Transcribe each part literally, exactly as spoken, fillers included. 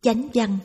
Chánh văn.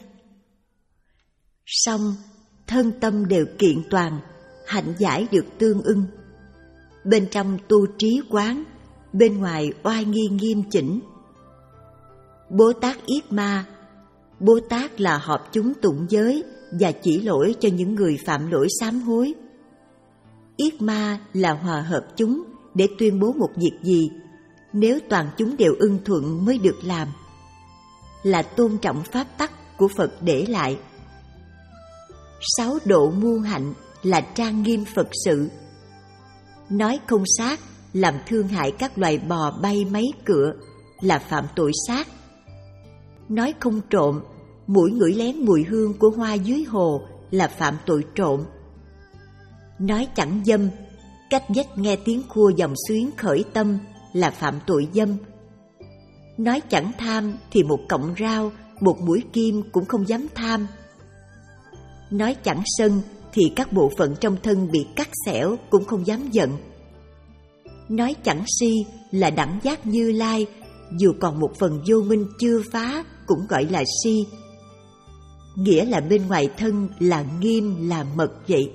Song thân tâm đều kiện toàn, hạnh giải được tương ưng. Bên trong tu trí quán, bên ngoài oai nghi nghiêm chỉnh. Bố Tát Yết Ma. Bố Tát là họp chúng tụng giới và chỉ lỗi cho những người phạm lỗi sám hối. Yết Ma là hòa hợp chúng để tuyên bố một việc gì, nếu toàn chúng đều ưng thuận mới được làm. Là tôn trọng pháp tắc của Phật để lại. Sáu độ muôn hạnh là trang nghiêm Phật sự. Nói không sát, làm thương hại các loài bò bay máy cựa là phạm tội sát. Nói không trộm, mũi ngửi lén mùi hương của hoa dưới hồ là phạm tội trộm. Nói chẳng dâm, cách vách nghe tiếng khua dòng xuyến khởi tâm là phạm tội dâm. Nói chẳng tham thì một cọng rau, một mũi kim cũng không dám tham. Nói chẳng sân thì các bộ phận trong thân bị cắt xẻo cũng không dám giận. Nói chẳng si là đẳng giác Như Lai, dù còn một phần vô minh chưa phá cũng gọi là si. Nghĩa là bên ngoài thân là nghiêm là mật vậy.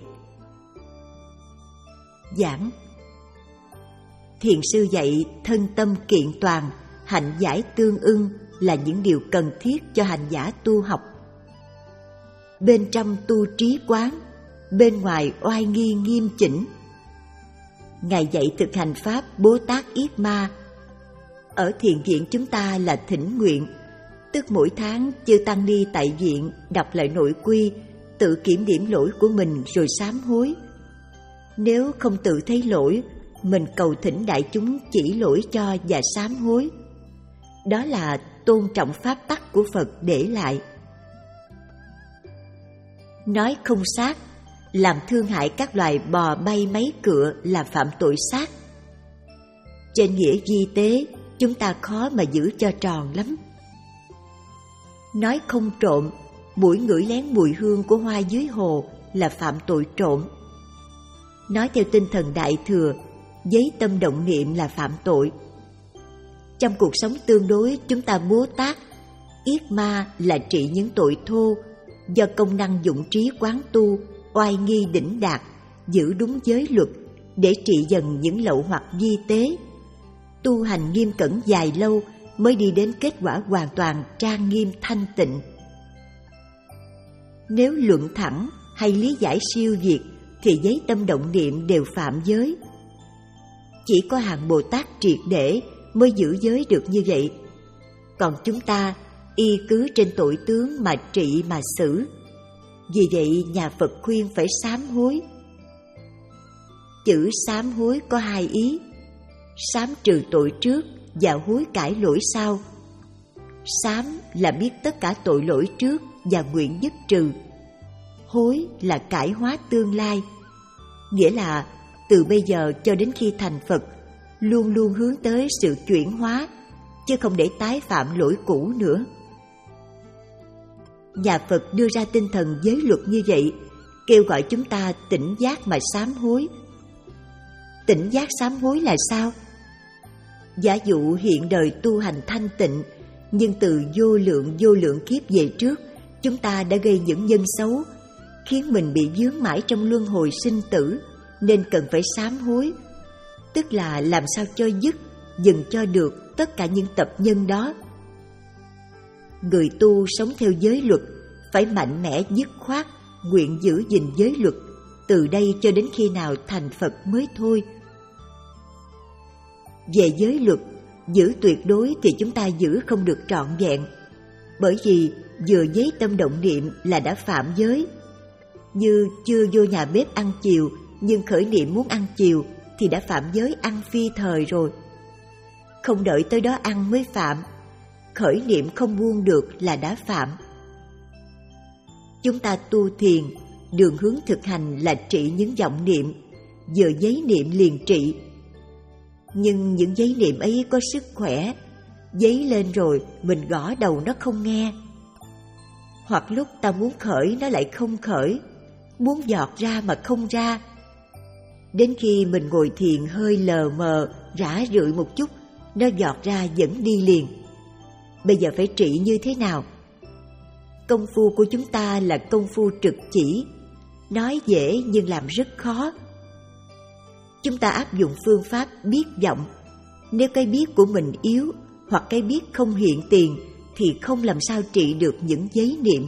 Giảng. Thiền sư dạy thân tâm kiện toàn, hạnh giải tương ưng là những điều cần thiết cho hành giả tu học. Bên trong tu trí quán, bên ngoài oai nghi nghiêm chỉnh. Ngài dạy thực hành pháp Bố Tát Yết Ma. Ở thiền viện chúng ta là thỉnh nguyện, tức mỗi tháng chư tăng ni tại viện đọc lại nội quy, tự kiểm điểm lỗi của mình rồi sám hối. Nếu không tự thấy lỗi, mình cầu thỉnh đại chúng chỉ lỗi cho và sám hối. Đó là tôn trọng pháp tắc của Phật để lại. Nói không sát, làm thương hại các loài bò bay máy cựa là phạm tội sát. Trên nghĩa vi tế, chúng ta khó mà giữ cho tròn lắm. Nói không trộm, mũi ngửi lén mùi hương của hoa dưới hồ là phạm tội trộm. Nói theo tinh thần Đại Thừa, giấy tâm động niệm là phạm tội. Trong cuộc sống tương đối, chúng ta Bố Tát Yết Ma là trị những tội thô, do công năng dụng trí quán tu, oai nghi đỉnh đạt, giữ đúng giới luật để trị dần những lậu hoặc vi tế. Tu hành nghiêm cẩn dài lâu mới đi đến kết quả hoàn toàn trang nghiêm thanh tịnh. Nếu luận thẳng hay lý giải siêu việt thì giấy tâm động niệm đều phạm giới. Chỉ có hàng Bồ Tát triệt để mới giữ giới được như vậy. Còn chúng ta y cứ trên tội tướng mà trị mà xử. Vì vậy nhà Phật khuyên phải sám hối. Chữ sám hối có hai ý: sám trừ tội trước và hối cải lỗi sau. Sám là biết tất cả tội lỗi trước và nguyện dứt trừ. Hối là cải hóa tương lai, nghĩa là từ bây giờ cho đến khi thành Phật, luôn luôn hướng tới sự chuyển hóa, chứ không để tái phạm lỗi cũ nữa. Nhà Phật đưa ra tinh thần giới luật như vậy, kêu gọi chúng ta tỉnh giác mà sám hối. Tỉnh giác sám hối là sao? Giả dụ hiện đời tu hành thanh tịnh, nhưng từ vô lượng vô lượng kiếp về trước, chúng ta đã gây những nhân xấu, khiến mình bị vướng mãi trong luân hồi sinh tử, nên cần phải sám hối. Tức là làm sao cho dứt, dừng cho được tất cả những tập nhân đó. Người tu sống theo giới luật phải mạnh mẽ dứt khoát, nguyện giữ gìn giới luật, từ đây cho đến khi nào thành Phật mới thôi. Về giới luật, giữ tuyệt đối thì chúng ta giữ không được trọn vẹn, bởi vì vừa giấy tâm động niệm là đã phạm giới. Như chưa vô nhà bếp ăn chiều, nhưng khởi niệm muốn ăn chiều thì đã phạm giới ăn phi thời rồi. Không đợi tới đó ăn mới phạm, khởi niệm không buông được là đã phạm. Chúng ta tu thiền, đường hướng thực hành là trị những vọng niệm, vừa giấy niệm liền trị. Nhưng những giấy niệm ấy có sức khỏe, giấy lên rồi mình gõ đầu nó không nghe. Hoặc lúc ta muốn khởi nó lại không khởi, muốn giọt ra mà không ra. Đến khi mình ngồi thiền hơi lờ mờ, rã rượi một chút, nó giọt ra vẫn đi liền. Bây giờ phải trị như thế nào? Công phu của chúng ta là công phu trực chỉ, nói dễ nhưng làm rất khó. Chúng ta áp dụng phương pháp biết vọng. Nếu cái biết của mình yếu hoặc cái biết không hiện tiền thì không làm sao trị được những giấy niệm.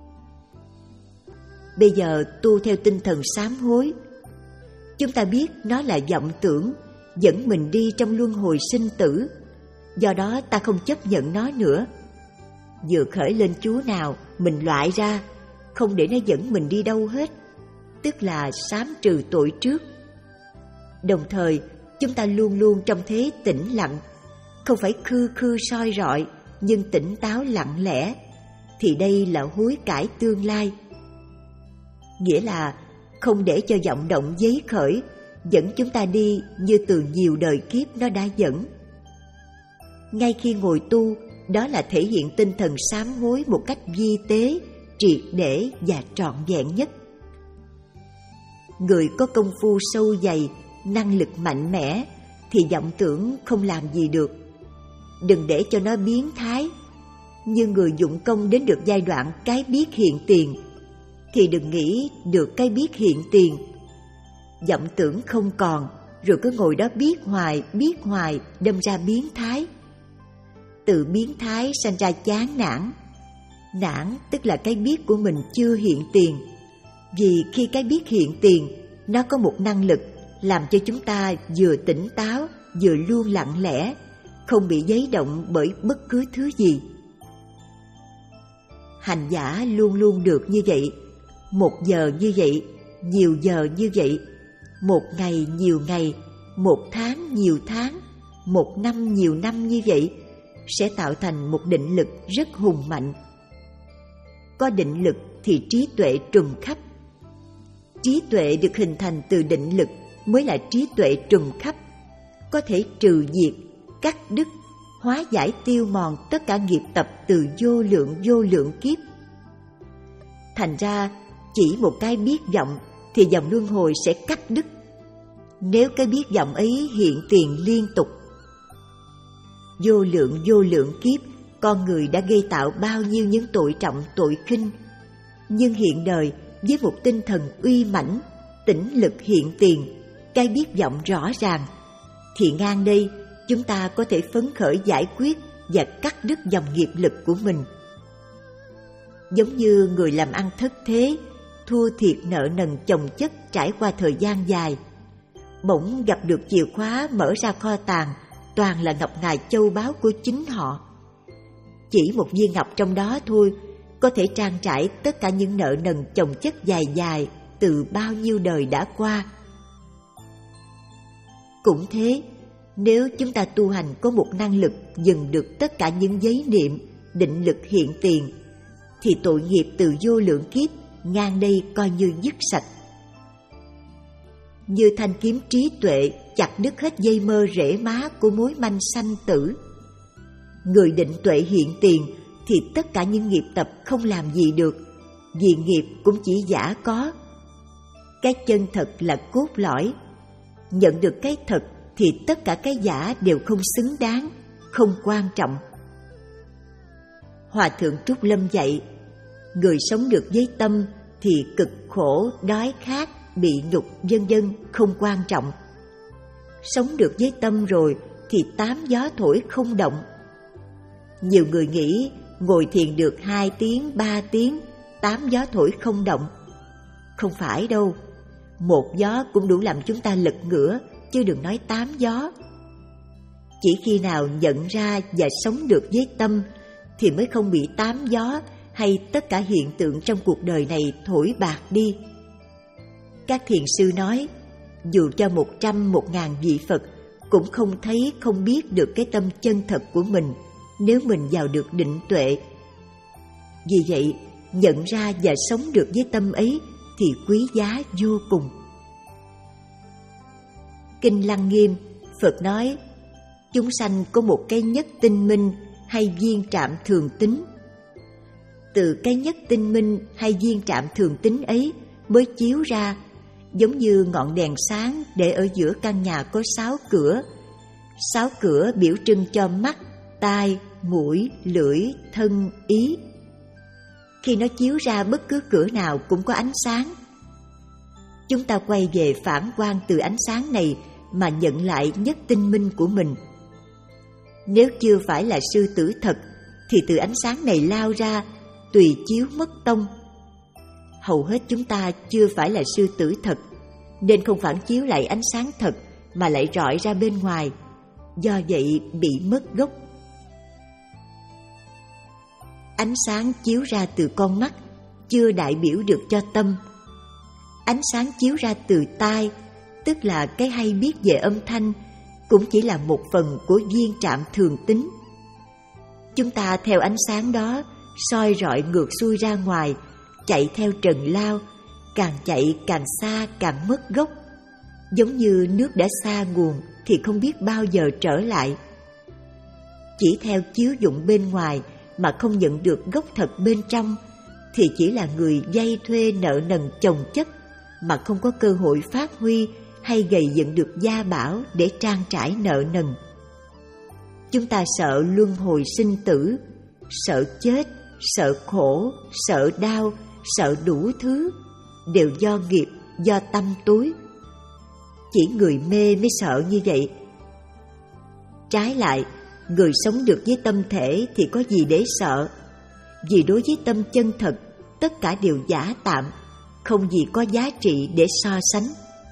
Bây giờ tu theo tinh thần sám hối. Chúng ta biết nó là vọng tưởng, dẫn mình đi trong luân hồi sinh tử. Do đó ta không chấp nhận nó nữa. Vừa khởi lên chú nào, mình loại ra, không để nó dẫn mình đi đâu hết, tức là sám trừ tội trước. Đồng thời, chúng ta luôn luôn trong thế tĩnh lặng, không phải khư khư soi rọi, nhưng tỉnh táo lặng lẽ, thì đây là hối cải tương lai. Nghĩa là không để cho vọng động giấy khởi, dẫn chúng ta đi như từ nhiều đời kiếp nó đã dẫn. Ngay khi ngồi tu, đó là thể hiện tinh thần sám hối một cách vi tế, triệt để và trọn vẹn nhất. Người có công phu sâu dày, năng lực mạnh mẽ, thì vọng tưởng không làm gì được. Đừng để cho nó biến thái. Như người dụng công đến được giai đoạn cái biết hiện tiền, thì đừng nghĩ được cái biết hiện tiền. Vọng tưởng không còn, rồi cứ ngồi đó biết hoài, biết hoài, đâm ra biến thái. Từ biến thái sanh ra chán nản. Nản tức là cái biết của mình chưa hiện tiền. Vì khi cái biết hiện tiền, nó có một năng lực làm cho chúng ta vừa tỉnh táo, vừa luôn lặng lẽ, không bị giấy động bởi bất cứ thứ gì. Hành giả luôn luôn được như vậy, một giờ như vậy, nhiều giờ như vậy, một ngày nhiều ngày, một tháng nhiều tháng, một năm nhiều năm như vậy, sẽ tạo thành một định lực rất hùng mạnh. Có định lực thì trí tuệ trùm khắp. Trí tuệ được hình thành từ định lực mới là trí tuệ trùm khắp, có thể trừ diệt, cắt đứt, hóa giải tiêu mòn tất cả nghiệp tập từ vô lượng vô lượng kiếp. Thành ra, chỉ một cái biết vọng thì dòng luân hồi sẽ cắt đứt. Nếu cái biết vọng ấy hiện tiền liên tục, vô lượng vô lượng kiếp, con người đã gây tạo bao nhiêu những tội trọng tội khinh. Nhưng hiện đời với một tinh thần uy mãnh, tĩnh lực hiện tiền, cái biết vọng rõ ràng, thì ngang đây chúng ta có thể phấn khởi giải quyết và cắt đứt dòng nghiệp lực của mình. Giống như người làm ăn thất thế, thua thiệt nợ nần chồng chất trải qua thời gian dài, bỗng gặp được chìa khóa mở ra kho tàng, toàn là ngọc ngà châu báu của chính họ. Chỉ một viên ngọc trong đó thôi có thể trang trải tất cả những nợ nần chồng chất dài dài từ bao nhiêu đời đã qua. Cũng thế, nếu chúng ta tu hành có một năng lực dừng được tất cả những giấy niệm, định lực hiện tiền, thì tội nghiệp từ vô lượng kiếp ngang đây coi như dứt sạch. Như thanh kiếm trí tuệ chặt đứt hết dây mơ rễ má của mối manh sanh tử. Người định tuệ hiện tiền thì tất cả những nghiệp tập không làm gì được, vì nghiệp cũng chỉ giả có. Cái chân thật là cốt lõi. Nhận được cái thật thì tất cả cái giả đều không xứng đáng, không quan trọng. Hòa thượng Trúc Lâm dạy, người sống được với tâm thì cực khổ, đói khát, bị nhục vân vân không quan trọng. Sống được với tâm rồi thì tám gió thổi không động. Nhiều người nghĩ ngồi thiền được hai tiếng, ba tiếng, tám gió thổi không động. Không phải đâu, một gió cũng đủ làm chúng ta lật ngửa, chứ đừng nói tám gió. Chỉ khi nào nhận ra và sống được với tâm thì mới không bị tám gió hay tất cả hiện tượng trong cuộc đời này thổi bạc đi. Các thiền sư nói, dù cho một trăm, một ngàn vị Phật cũng không thấy, không biết được cái tâm chân thật của mình nếu mình vào được định tuệ. Vì vậy, nhận ra và sống được với tâm ấy thì quý giá vô cùng. Kinh Lăng Nghiêm, Phật nói, chúng sanh có một cái nhất tinh minh hay viên trạm thường tính. Từ cái nhất tinh minh hay viên trạm thường tính ấy mới chiếu ra, giống như ngọn đèn sáng để ở giữa căn nhà có sáu cửa. Sáu cửa biểu trưng cho mắt, tai, mũi, lưỡi, thân, ý. khi nó chiếu ra bất cứ cửa nào cũng có ánh sáng. Chúng ta quay về phản quang từ ánh sáng này mà nhận lại nhất tinh minh của mình. Nếu chưa phải là sư tử thật thì từ ánh sáng này lao ra, tùy chiếu mất tông. Hầu hết chúng ta chưa phải là sư tử thật, nên không phản chiếu lại ánh sáng thật mà lại rọi ra bên ngoài, do vậy bị mất gốc. Ánh sáng chiếu ra từ con mắt chưa đại biểu được cho tâm. Ánh sáng chiếu ra từ tai, tức là cái hay biết về âm thanh, cũng chỉ là một phần của viên trạm thường tính. Chúng ta theo ánh sáng đó soi rọi ngược xuôi ra ngoài, chạy theo trần lao, càng chạy càng xa càng mất gốc. Giống như nước đã xa nguồn thì không biết bao giờ trở lại. Chỉ theo chiếu dụng bên ngoài mà không nhận được gốc thật bên trong thì chỉ là người vay thuê nợ nần chồng chất mà không có cơ hội phát huy hay gầy dựng được gia bảo để trang trải nợ nần. Chúng ta sợ luân hồi sinh tử, sợ chết, sợ khổ, sợ đau, sợ đủ thứ, đều do nghiệp, do tâm tối. Chỉ người mê mới sợ như vậy. Trái lại, người sống được với tâm thể thì có gì để sợ, vì đối với tâm chân thật, tất cả đều giả tạm, không gì có giá trị để so sánh.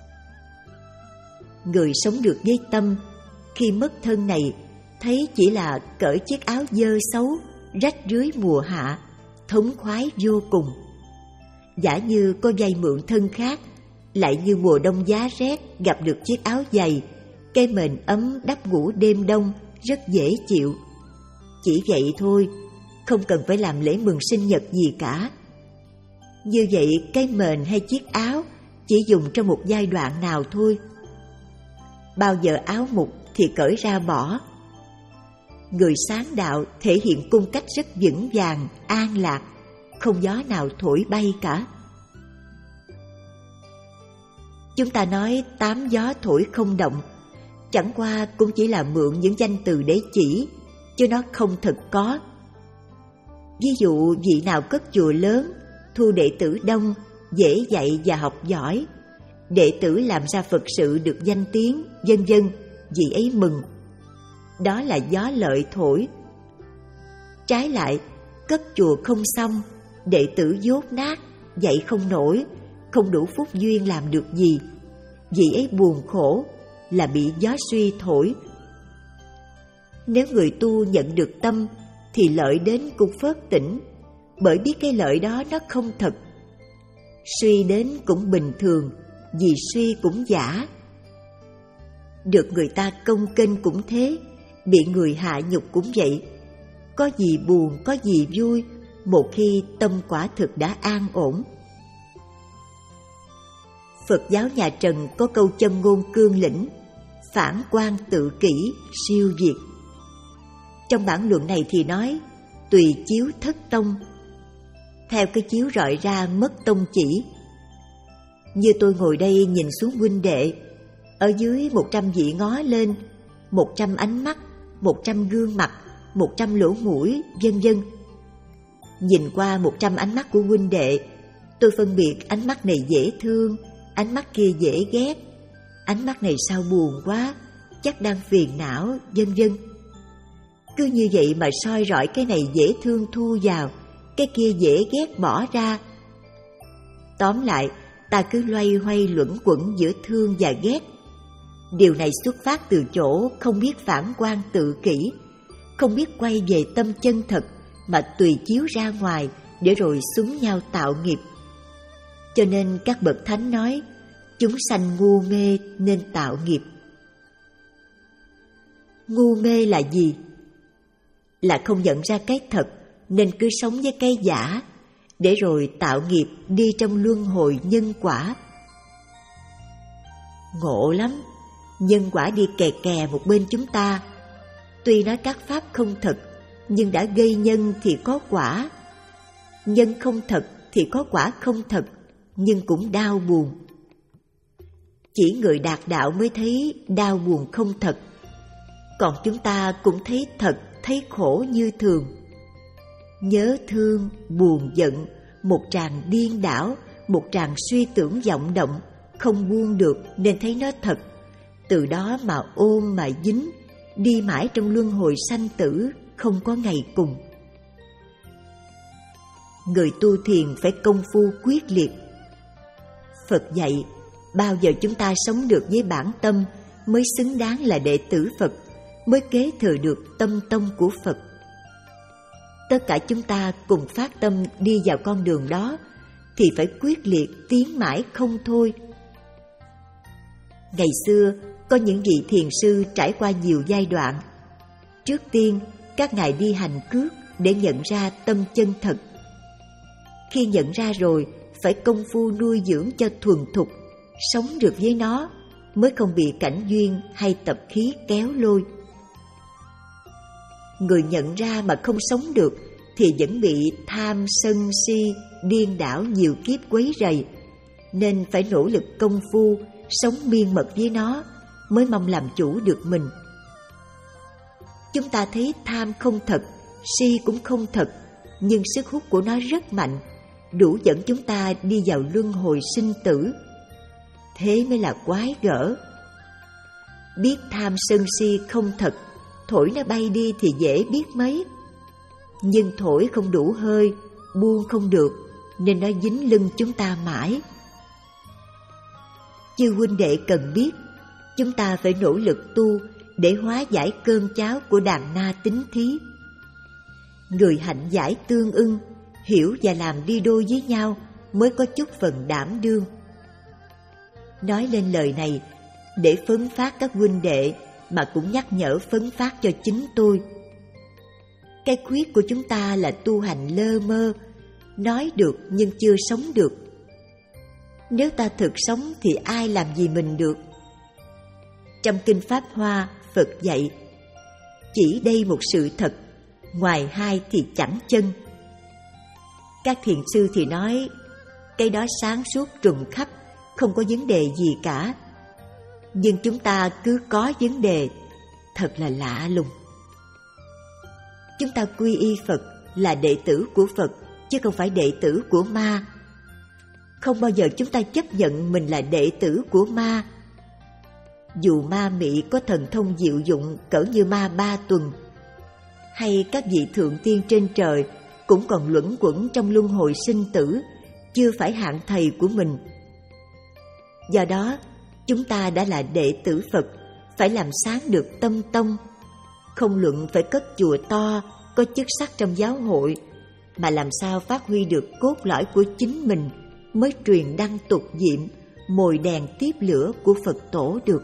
Người sống được với tâm, khi mất thân này, thấy chỉ là cởi chiếc áo dơ xấu, rách rưới mùa hạ, thống khoái vô cùng. Giả như có vay mượn thân khác, lại như mùa đông giá rét gặp được chiếc áo dày, cái mền ấm đắp ngủ đêm đông, rất dễ chịu. Chỉ vậy thôi, không cần phải làm lễ mừng sinh nhật gì cả. Như vậy cái mền hay chiếc áo chỉ dùng trong một giai đoạn nào thôi. Bao giờ áo mục thì cởi ra bỏ. Người sáng đạo thể hiện cung cách rất vững vàng, an lạc, không gió nào thổi bay cả. Chúng ta nói tám gió thổi không động, chẳng qua cũng chỉ là mượn những danh từ để chỉ, chứ nó không thực có. Ví dụ vị nào cất chùa lớn, thu đệ tử đông, dễ dạy và học giỏi, đệ tử làm ra Phật sự được danh tiếng, vân vân, vị ấy mừng. Đó là gió lợi thổi. Trái lại, cất chùa không xong, đệ tử dốt nát, dạy không nổi, không đủ phúc duyên làm được gì, vị ấy buồn khổ, là bị gió suy thổi. Nếu người tu nhận được tâm thì lợi đến cũng phớt tỉnh, bởi biết cái lợi đó nó không thật. Suy đến cũng bình thường, vì suy cũng giả. Được người ta công kênh cũng thế, bị người hạ nhục cũng vậy. Có gì buồn, có gì vui, một khi tâm quả thực đã an ổn. Phật giáo nhà Trần có câu châm ngôn cương lĩnh: phản quan tự kỷ, siêu việt. Trong bản luận này thì nói tùy chiếu thất tông, theo cái chiếu rọi ra mất tông chỉ. Như tôi ngồi đây nhìn xuống huynh đệ, ở dưới một trăm vị ngó lên, một trăm ánh mắt, một trăm gương mặt, một trăm lỗ mũi, vân vân. Nhìn qua một trăm ánh mắt của huynh đệ, tôi phân biệt ánh mắt này dễ thương, ánh mắt kia dễ ghét, ánh mắt này sao buồn quá, chắc đang phiền não, vân vân. Cứ như vậy mà soi rọi cái này dễ thương thu vào, cái kia dễ ghét bỏ ra. Tóm lại, ta cứ loay hoay luẩn quẩn giữa thương và ghét. Điều này xuất phát từ chỗ không biết phản quan tự kỷ, không biết quay về tâm chân thật mà tùy chiếu ra ngoài để rồi xúm nhau tạo nghiệp. Cho nên các bậc thánh nói, chúng sanh ngu mê nên tạo nghiệp. Ngu mê là gì? Là không nhận ra cái thật nên cứ sống với cái giả, để rồi tạo nghiệp đi trong luân hồi nhân quả. Ngộ lắm, nhân quả đi kè kè một bên chúng ta. Tuy nói các pháp không thật, nhưng đã gây nhân thì có quả. Nhân không thật thì có quả không thật, nhưng cũng đau buồn. Chỉ người đạt đạo mới thấy đau buồn không thật, còn chúng ta cũng thấy thật, thấy khổ như thường. nhớ thương, buồn giận, một tràng điên đảo, một tràng suy tưởng vọng động, không buông được nên thấy nó thật. Từ đó mà ôm mà dính, đi mãi trong luân hồi sanh tử, không có ngày cùng. Người tu thiền phải công phu quyết liệt. Phật dạy, bao giờ chúng ta sống được với bản tâm mới xứng đáng là đệ tử Phật, mới kế thừa được tâm tông của Phật. Tất cả chúng ta cùng phát tâm đi vào con đường đó thì phải quyết liệt tiến mãi không thôi. Ngày xưa có những vị thiền sư trải qua nhiều giai đoạn. Trước tiên, các ngài đi hành cước để nhận ra tâm chân thật. Khi nhận ra rồi, phải công phu nuôi dưỡng cho thuần thục, sống được với nó, mới không bị cảnh duyên hay tập khí kéo lôi. Người nhận ra mà không sống được thì vẫn bị tham sân si, điên đảo nhiều kiếp quấy rầy, nên phải nỗ lực công phu, sống miên mật với nó, mới mong làm chủ được mình. Chúng ta thấy tham không thật, si cũng không thật, nhưng sức hút của nó rất mạnh, đủ dẫn chúng ta đi vào luân hồi sinh tử. Thế mới là quái gở. Biết tham sân si không thật, thổi nó bay đi thì dễ biết mấy. Nhưng thổi không đủ hơi, buông không được, nên nó dính lưng chúng ta mãi. Chư huynh đệ cần biết, chúng ta phải nỗ lực tu để hóa giải cơm cháo của đàn na tính thí. Người hạnh giải tương ưng, hiểu và làm đi đôi với nhau mới có chút phần đảm đương. Nói lên lời này để phấn phát các huynh đệ, mà cũng nhắc nhở phấn phát cho chính tôi. Cái khuyết của chúng ta là tu hành lơ mơ, nói được nhưng chưa sống được. Nếu ta thực sống thì ai làm gì mình được? Trong Kinh Pháp Hoa, Phật dạy, chỉ đây một sự thật, ngoài hai thì chẳng chân. Các thiền sư thì nói, cái đó sáng suốt trùm khắp, không có vấn đề gì cả. Nhưng chúng ta cứ có vấn đề, thật là lạ lùng. Chúng ta quy y Phật là đệ tử của Phật, chứ không phải đệ tử của ma. Không bao giờ chúng ta chấp nhận mình là đệ tử của ma. Dù ma mị có thần thông diệu dụng cỡ như ma Ba Tuần, hay các vị thượng tiên trên trời cũng còn luẩn quẩn trong luân hồi sinh tử, chưa phải hạng thầy của mình. Do đó, chúng ta đã là đệ tử Phật, phải làm sáng được tâm tông. Không luận phải cất chùa to, có chức sắc trong giáo hội, mà làm sao phát huy được cốt lõi của chính mình, mới truyền đăng tục diệm, mồi đèn tiếp lửa của Phật tổ được.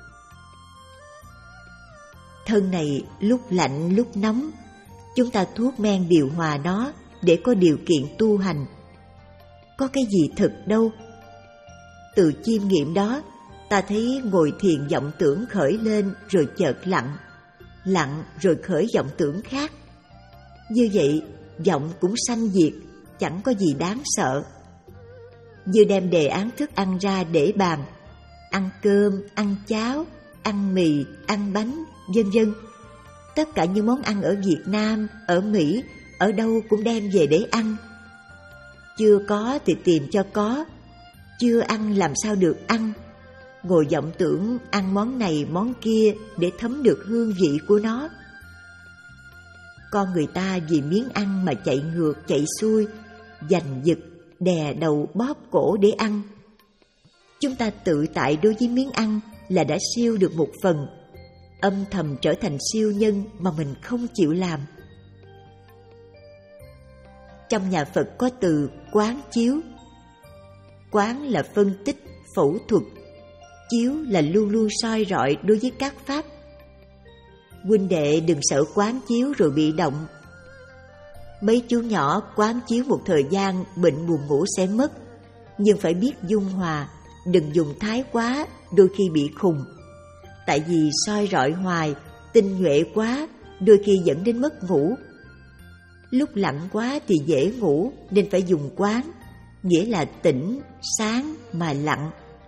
Thân này lúc lạnh lúc nóng, chúng ta thuốc men điều hòa nó để có điều kiện tu hành. Có cái gì thực đâu. Từ chiêm nghiệm đó, ta thấy ngồi thiền vọng tưởng khởi lên rồi chợt lặng, lặng rồi khởi vọng tưởng khác. Như vậy, vọng cũng sanh diệt, chẳng có gì đáng sợ. Như đem đề án thức ăn ra để bàn, ăn cơm, ăn cháo, ăn mì, ăn bánh, vân vân. Tất cả những món ăn ở Việt Nam, ở Mỹ, ở đâu cũng đem về để ăn. Chưa có thì tìm cho có, chưa ăn làm sao được ăn. Ngồi vọng tưởng ăn món này món kia để thấm được hương vị của nó. Con người ta vì miếng ăn mà chạy ngược chạy xuôi, giành giật, đè đầu bóp cổ để ăn. Chúng ta tự tại đối với miếng ăn là đã siêu được một phần, âm thầm trở thành siêu nhân mà mình không chịu làm. Trong nhà Phật có từ quán chiếu. Quán là phân tích, phẫu thuật. Chiếu là luôn luôn soi rọi đối với các pháp. Huynh đệ đừng sợ quán chiếu rồi bị động. Mấy chú nhỏ quán chiếu một thời gian bệnh buồn ngủ sẽ mất, nhưng phải biết dung hòa, đừng dùng thái quá, đôi khi bị khùng. Tại vì soi rọi hoài, tinh nhuệ quá, đôi khi dẫn đến mất ngủ. Lúc lặng quá thì dễ ngủ nên phải dùng quán, nghĩa là tỉnh, sáng mà lặng.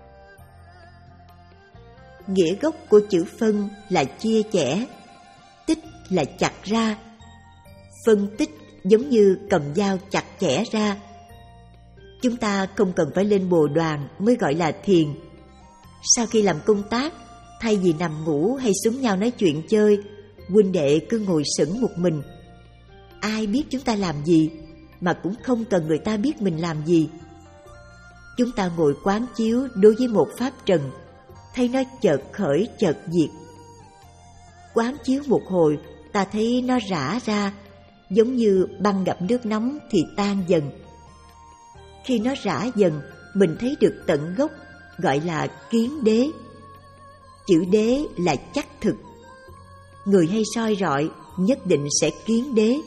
Nghĩa gốc của chữ phân là chia chẻ, tích là chặt ra. Phân tích giống như cầm dao chặt chẽ ra. Chúng ta không cần phải lên bồ đoàn mới gọi là thiền. Sau khi làm công tác, thay vì nằm ngủ hay xúm nhau nói chuyện chơi, huynh đệ cứ ngồi sững một mình. Ai biết chúng ta làm gì, mà cũng không cần người ta biết mình làm gì. Chúng ta ngồi quán chiếu đối với một pháp trần, thấy nó chợt khởi chợt diệt. Quán chiếu một hồi, ta thấy nó rã ra, giống như băng gặp nước nóng thì tan dần. Khi nó rã dần, mình thấy được tận gốc, gọi là kiến đế. Chữ đế là chắc thực. Người hay soi rọi nhất định sẽ kiến đế.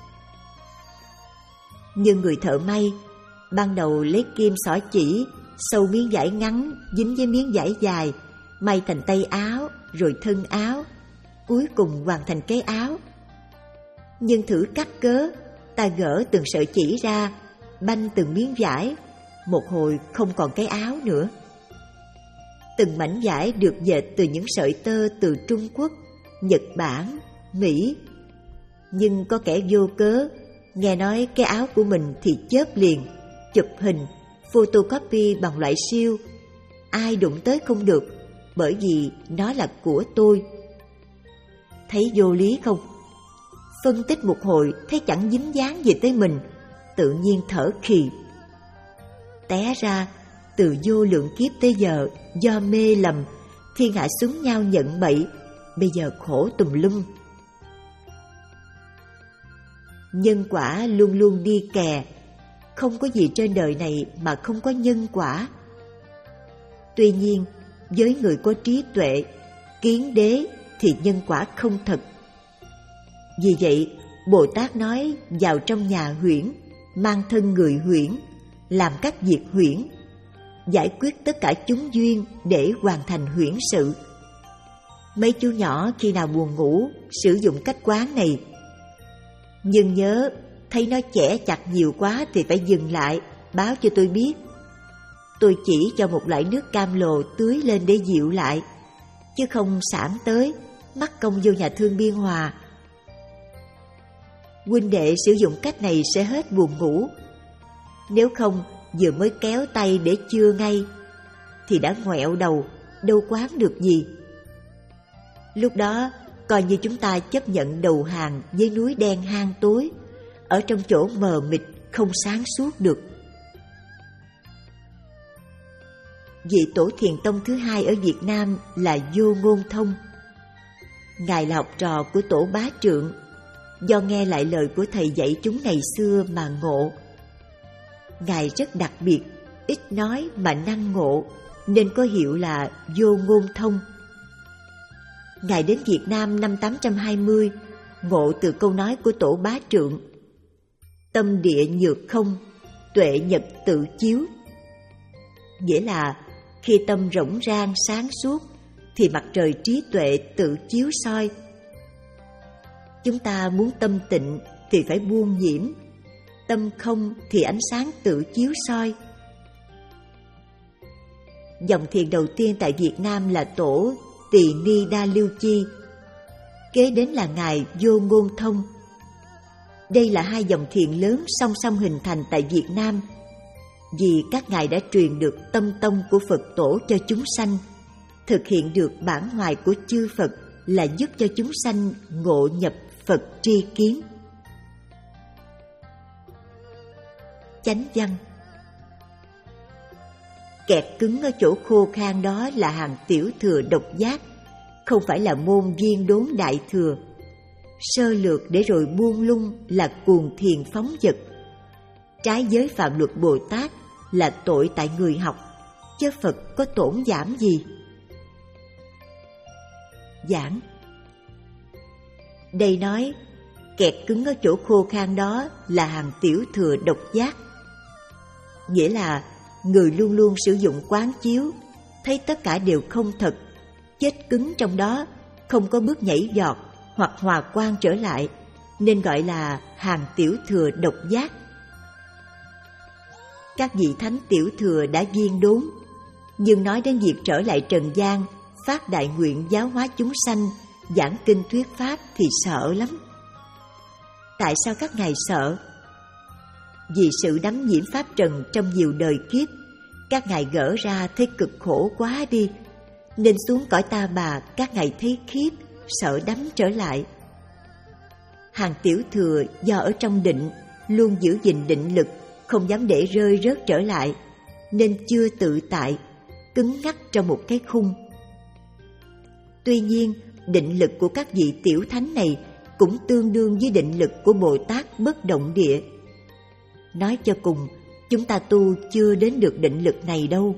Như người thợ may, ban đầu lấy kim xỏ chỉ, sâu miếng vải ngắn dính với miếng vải dài, may thành tay áo, rồi thân áo, cuối cùng hoàn thành cái áo. Nhưng thử cắt cớ, ta gỡ từng sợi chỉ ra, banh từng miếng vải, một hồi không còn cái áo nữa. Từng mảnh vải được dệt từ những sợi tơ từ Trung Quốc, Nhật Bản, Mỹ. Nhưng có kẻ vô cớ, nghe nói cái áo của mình thì chớp liền, chụp hình, photocopy bằng loại siêu. Ai đụng tới không được, bởi vì nó là của tôi. Thấy vô lý không? Phân tích một hồi thấy chẳng dính dáng gì tới mình, tự nhiên thở khì. Té ra, từ vô lượng kiếp tới giờ, do mê lầm, thiên hạ xúm nhau nhận bậy, bây giờ khổ tùm lum. Nhân quả luôn luôn đi kè, không có gì trên đời này mà không có nhân quả. Tuy nhiên, với người có trí tuệ, kiến đế thì nhân quả không thật. Vì vậy, Bồ Tát nói vào trong nhà huyễn, mang thân người huyễn, làm các việc huyễn, giải quyết tất cả chúng duyên để hoàn thành huyễn sự. Mấy chú nhỏ khi nào buồn ngủ sử dụng cách quán này. Nhưng nhớ, thấy nó chẻ chặt nhiều quá thì phải dừng lại, báo cho tôi biết. Tôi chỉ cho một loại nước cam lồ tưới lên để dịu lại, chứ không sảng tới, mắc công vô nhà thương Biên Hòa. Huynh đệ sử dụng cách này sẽ hết buồn ngủ. Nếu không, vừa mới kéo tay để chưa ngay, thì đã ngoẹo đầu, đâu quán được gì. Lúc đó, coi như chúng ta chấp nhận đầu hàng với núi đen hang tối, ở trong chỗ mờ mịt không sáng suốt được. Vị tổ thiền tông thứ hai ở Việt Nam là Vô Ngôn Thông. Ngài là học trò của tổ Bá Trượng, do nghe lại lời của thầy dạy chúng ngày xưa mà ngộ. Ngài rất đặc biệt, ít nói mà năng ngộ, nên có hiệu là Vô Ngôn Thông. Ngài đến Việt Nam năm tám trăm hai mươi, ngộ từ câu nói của tổ Bá Trượng: tâm địa nhược không, tuệ nhật tự chiếu. Nghĩa là khi tâm rỗng rang sáng suốt thì mặt trời trí tuệ tự chiếu soi. Chúng ta muốn tâm tịnh thì phải buông nhiễm, tâm không thì ánh sáng tự chiếu soi. Dòng thiền đầu tiên tại Việt Nam là tổ Tỳ Ni Đa Lưu Chi, kế đến là Ngài Vô Ngôn Thông. Đây là hai dòng thiền lớn song song hình thành tại Việt Nam, vì các ngài đã truyền được tâm tông của Phật tổ cho chúng sanh, thực hiện được bản hoài của chư Phật là giúp cho chúng sanh ngộ nhập Phật tri kiến. Chánh văn: kẹt cứng ở chỗ khô khan đó là hàng tiểu thừa độc giác, không phải là môn viên đốn đại thừa. Sơ lược để rồi buông lung là cuồng thiền phóng dật. Trái giới phạm luật Bồ Tát là tội tại người học, chứ Phật có tổn giảm gì. Giảng: đây nói kẹt cứng ở chỗ khô khan đó là hàng tiểu thừa độc giác, nghĩa là người luôn luôn sử dụng quán chiếu, thấy tất cả đều không thật, chết cứng trong đó, không có bước nhảy giọt hoặc hòa quang trở lại, nên gọi là hàng tiểu thừa độc giác. Các vị thánh tiểu thừa đã viên đốn, nhưng nói đến việc trở lại trần gian, phát đại nguyện giáo hóa chúng sanh, giảng kinh thuyết pháp thì sợ lắm. tại sao các ngài sợ? Vì sự đắm nhiễm pháp trần trong nhiều đời kiếp, các ngài gỡ ra thấy cực khổ quá đi, nên xuống cõi ta bà các ngài thấy khiếp, sợ đắm trở lại. Hàng tiểu thừa do ở trong định, luôn giữ gìn định lực, không dám để rơi rớt trở lại, nên chưa tự tại, cứng ngắc trong một cái khung. Tuy nhiên, định lực của các vị tiểu thánh này cũng tương đương với định lực của Bồ Tát bất động địa. Nói cho cùng, chúng ta tu chưa đến được định lực này đâu.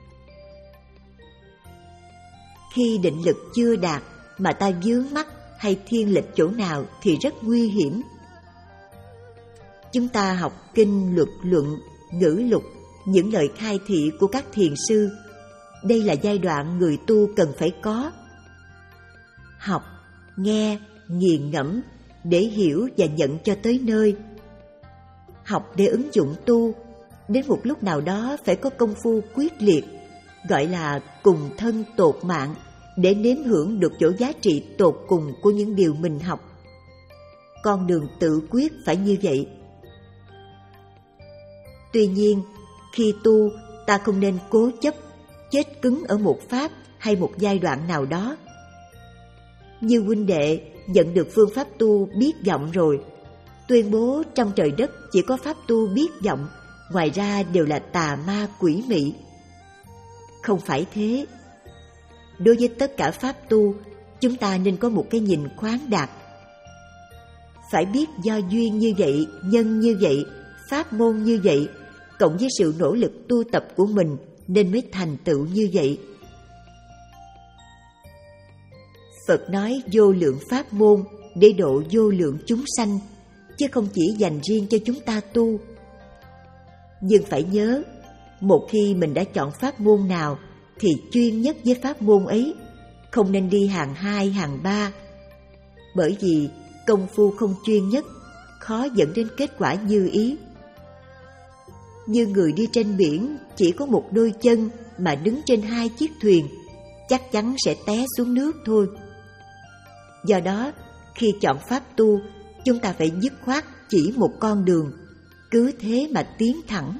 Khi định lực chưa đạt mà ta vướng mắc hay thiên lệch chỗ nào thì rất nguy hiểm. Chúng ta học kinh, luật luận, ngữ lục, những lời khai thị của các thiền sư. Đây là giai đoạn người tu cần phải có. Học, nghe, nghiền ngẫm để hiểu và nhận cho tới nơi. Học để ứng dụng tu, đến một lúc nào đó phải có công phu quyết liệt, gọi là cùng thân tột mạng, để nếm hưởng được chỗ giá trị tột cùng của những điều mình học. Con đường tự quyết phải như vậy. Tuy nhiên, khi tu, ta không nên cố chấp, chết cứng ở một pháp hay một giai đoạn nào đó. Như huynh đệ nhận được phương pháp tu biết vọng rồi, tuyên bố trong trời đất chỉ có pháp tu biết vọng, ngoài ra đều là tà ma quỷ mị. Không phải thế. Đối với tất cả pháp tu, chúng ta nên có một cái nhìn khoáng đạt. Phải biết do duyên như vậy, nhân như vậy, pháp môn như vậy, cộng với sự nỗ lực tu tập của mình nên mới thành tựu như vậy. Phật nói vô lượng pháp môn để độ vô lượng chúng sanh, chứ không chỉ dành riêng cho chúng ta tu. Nhưng phải nhớ, một khi mình đã chọn pháp môn nào thì chuyên nhất với pháp môn ấy, không nên đi hàng hai, hàng ba. Bởi vì công phu không chuyên nhất, khó dẫn đến kết quả như ý. Như người đi trên biển chỉ có một đôi chân mà đứng trên hai chiếc thuyền, chắc chắn sẽ té xuống nước thôi. Do đó, khi chọn pháp tu, chúng ta phải dứt khoát chỉ một con đường, cứ thế mà tiến thẳng.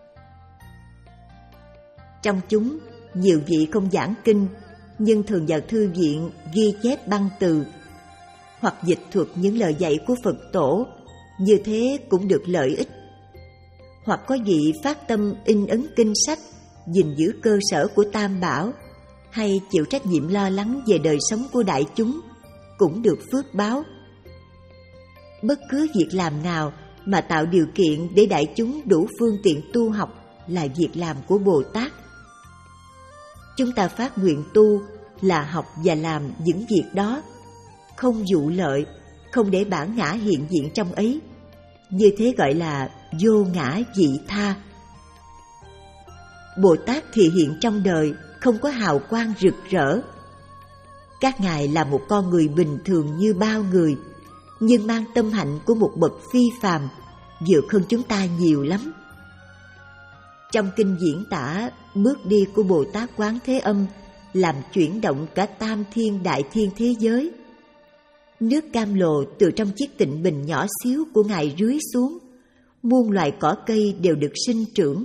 Trong chúng, nhiều vị không giảng kinh, nhưng thường vào thư viện ghi chép băng từ, hoặc dịch thuật những lời dạy của Phật tổ, như thế cũng được lợi ích. Hoặc có vị phát tâm in ấn kinh sách, gìn giữ cơ sở của Tam Bảo, hay chịu trách nhiệm lo lắng về đời sống của đại chúng, cũng được phước báo. Bất cứ việc làm nào mà tạo điều kiện để đại chúng đủ phương tiện tu học là việc làm của Bồ Tát. Chúng ta phát nguyện tu là học và làm những việc đó, không dụ lợi, không để bản ngã hiện diện trong ấy. Như thế gọi là vô ngã vị tha. Bồ Tát thì hiện trong đời không có hào quang rực rỡ. Các ngài là một con người bình thường như bao người, nhưng mang tâm hạnh của một bậc phi phàm, vượt hơn chúng ta nhiều lắm. Trong kinh diễn tả bước đi của Bồ Tát Quán Thế Âm làm chuyển động cả tam thiên đại thiên thế giới. Nước cam lồ từ trong chiếc tịnh bình nhỏ xíu của ngài rưới xuống, muôn loài cỏ cây đều được sinh trưởng.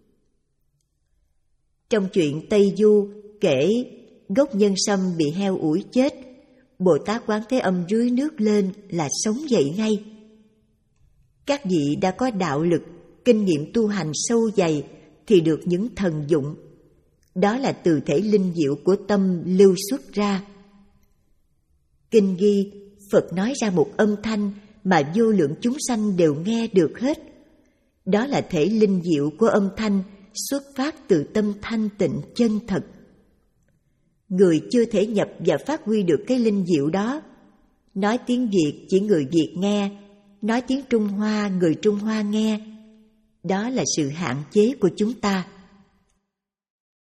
Trong chuyện Tây Du kể gốc nhân sâm bị heo ủi chết, Bồ Tát Quán Thế Âm rưới nước lên là sống dậy ngay. Các vị đã có đạo lực, kinh nghiệm tu hành sâu dày thì được những thần dụng. Đó là từ thể linh diệu của tâm lưu xuất ra. Kinh ghi, Phật nói ra một âm thanh mà vô lượng chúng sanh đều nghe được hết. Đó là thể linh diệu của âm thanh xuất phát từ tâm thanh tịnh chân thật. Người chưa thể nhập và phát huy được cái linh diệu đó. Nói tiếng Việt chỉ người Việt nghe, nói tiếng Trung Hoa người Trung Hoa nghe. Đó là sự hạn chế của chúng ta.